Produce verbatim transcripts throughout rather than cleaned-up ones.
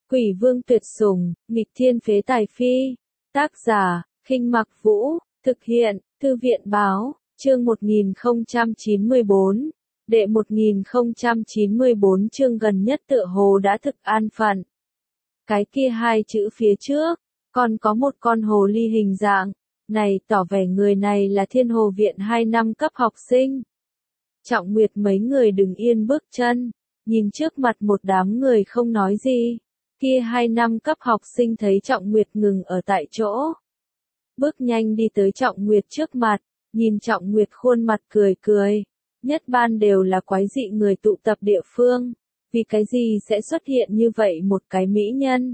Quỷ vương tuyệt sủng, nghịch thiên phế tài phi. Tác giả, Khinh Mặc Vũ, thực hiện, Thư viện báo, chương một nghìn không trăm chín mươi bốn. Đệ một nghìn không trăm chín mươi bốn chương gần nhất tựa hồ đã thực an phận. Cái kia hai chữ phía trước, còn có một con hồ ly hình dạng, này tỏ vẻ người này là Thiên Hồ Viện hai năm cấp học sinh. Trọng Nguyệt mấy người đứng yên bước chân, nhìn trước mặt một đám người không nói gì. Kia hai năm cấp học sinh thấy Trọng Nguyệt ngừng ở tại chỗ. Bước nhanh đi tới Trọng Nguyệt trước mặt, nhìn Trọng Nguyệt khuôn mặt cười cười. Nhất ban đều là quái dị người tụ tập địa phương. Vì cái gì sẽ xuất hiện như vậy một cái mỹ nhân?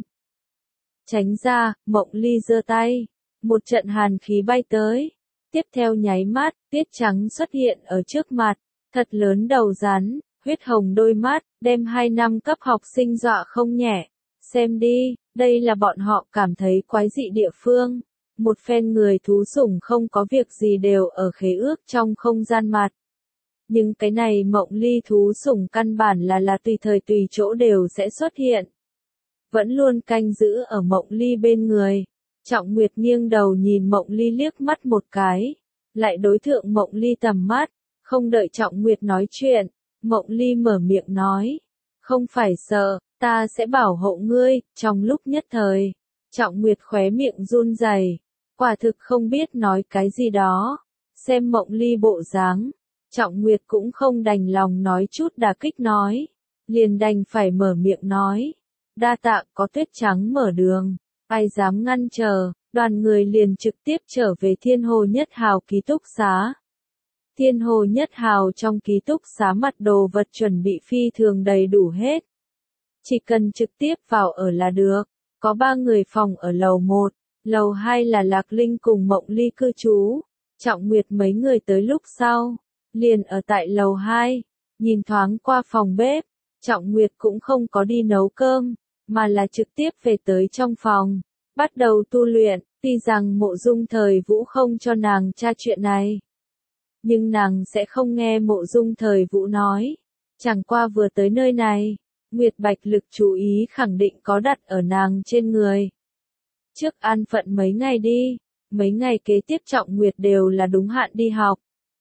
Tránh ra, Mộng Ly giơ tay. Một trận hàn khí bay tới. Tiếp theo nháy mắt, tiết trắng xuất hiện ở trước mặt. Thật lớn đầu rắn, huyết hồng đôi mắt, đem hai năm cấp học sinh dọa không nhẹ. Xem đi, đây là bọn họ cảm thấy quái dị địa phương. Một phen người thú sủng không có việc gì đều ở khế ước trong không gian mặt. Nhưng cái này Mộng Ly thú sủng căn bản là là tùy thời tùy chỗ đều sẽ xuất hiện. Vẫn luôn canh giữ ở Mộng Ly bên người. Trọng Nguyệt nghiêng đầu nhìn Mộng Ly liếc mắt một cái. Lại đối thượng Mộng Ly tầm mắt. Không đợi Trọng Nguyệt nói chuyện. Mộng Ly mở miệng nói. Không phải sợ, ta sẽ bảo hộ ngươi. Trong lúc nhất thời, Trọng Nguyệt khóe miệng run rẩy. Quả thực không biết nói cái gì đó. Xem Mộng Ly bộ dáng. Trọng Nguyệt cũng không đành lòng nói chút đả kích nói. Liền đành phải mở miệng nói. Đa tạ có tuyết trắng mở đường. Ai dám ngăn trở, đoàn người liền trực tiếp trở về Thiên Hồ Nhất Hào ký túc xá. Thiên Hồ Nhất Hào trong ký túc xá mặt đồ vật chuẩn bị phi thường đầy đủ hết. Chỉ cần trực tiếp vào ở là được. Có ba người phòng ở lầu một, lầu hai là Lạc Linh cùng Mộng Ly cư trú. Trọng Nguyệt mấy người tới lúc sau, liền ở tại lầu hai, nhìn thoáng qua phòng bếp. Trọng Nguyệt cũng không có đi nấu cơm, mà là trực tiếp về tới trong phòng, bắt đầu tu luyện. Tuy rằng Mộ Dung Thời Vũ không cho nàng tra chuyện này, nhưng nàng sẽ không nghe Mộ Dung Thời Vũ nói. Chẳng qua vừa tới nơi này, Nguyệt Bạch lực chú ý khẳng định có đặt ở nàng trên người. Trước an phận mấy ngày đi, mấy ngày kế tiếp Trọng Nguyệt đều là đúng hạn đi học.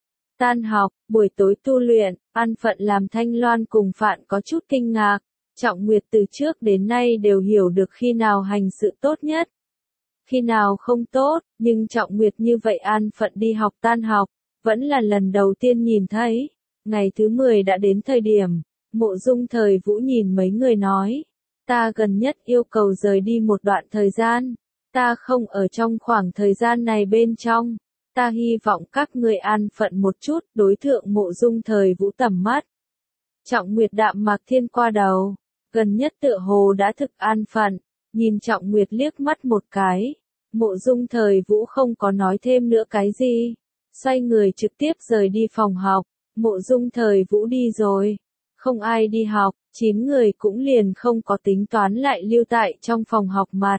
Tan học, buổi tối tu luyện, an phận làm Thanh Loan cùng Phạn có chút kinh ngạc. Trọng Nguyệt từ trước đến nay đều hiểu được khi nào hành sự tốt nhất, khi nào không tốt, nhưng Trọng Nguyệt như vậy an phận đi học tan học, vẫn là lần đầu tiên nhìn thấy. Ngày thứ mười đã đến thời điểm, Mộ Dung Thời Vũ nhìn mấy người nói, ta gần nhất yêu cầu rời đi một đoạn thời gian, ta không ở trong khoảng thời gian này bên trong, ta hy vọng các ngươi an phận một chút. Đối thượng Mộ Dung Thời Vũ tầm mắt. Trọng Nguyệt đạm mạc thiên qua đầu, gần nhất tựa hồ đã thực an phận, nhìn Trọng Nguyệt liếc mắt một cái. Mộ Dung Thời Vũ không có nói thêm nữa cái gì, xoay người trực tiếp rời đi phòng học. Mộ Dung Thời Vũ đi rồi, không ai đi học, chín người cũng liền không có tính toán lại lưu tại trong phòng học mặt.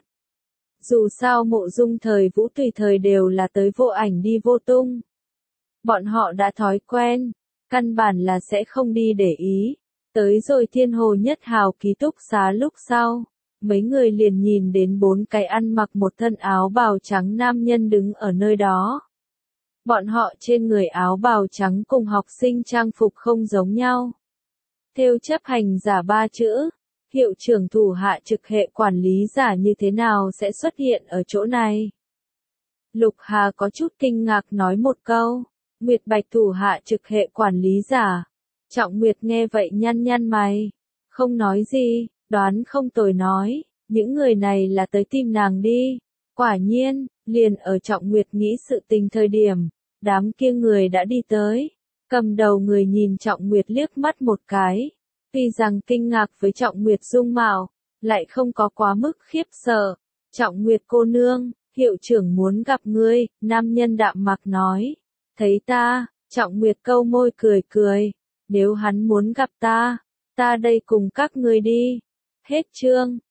Dù sao Mộ Dung Thời Vũ tùy thời đều là tới vô ảnh đi vô tung. Bọn họ đã thói quen, căn bản là sẽ không đi để ý. Tới rồi Thiên Hồ Nhất Hào ký túc xá lúc sau, mấy người liền nhìn đến bốn cái ăn mặc một thân áo bào trắng nam nhân đứng ở nơi đó. Bọn họ trên người áo bào trắng cùng học sinh trang phục không giống nhau. Thêu chấp hành giả ba chữ, hiệu trưởng thủ hạ trực hệ quản lý giả như thế nào sẽ xuất hiện ở chỗ này? Lục Hà có chút kinh ngạc nói một câu, Nguyệt Bạch thủ hạ trực hệ quản lý giả. Trọng Nguyệt nghe vậy nhăn nhăn mày, không nói gì, đoán không tồi nói, những người này là tới tìm nàng đi. Quả nhiên, liền ở Trọng Nguyệt nghĩ sự tình thời điểm, đám kia người đã đi tới. Cầm đầu người nhìn Trọng Nguyệt liếc mắt một cái, tuy rằng kinh ngạc với Trọng Nguyệt dung mạo, lại không có quá mức khiếp sợ. Trọng Nguyệt cô nương, hiệu trưởng muốn gặp ngươi, nam nhân đạm mạc nói. Thấy ta, Trọng Nguyệt câu môi cười cười, nếu hắn muốn gặp ta, ta đây cùng các ngươi đi. Hết chương.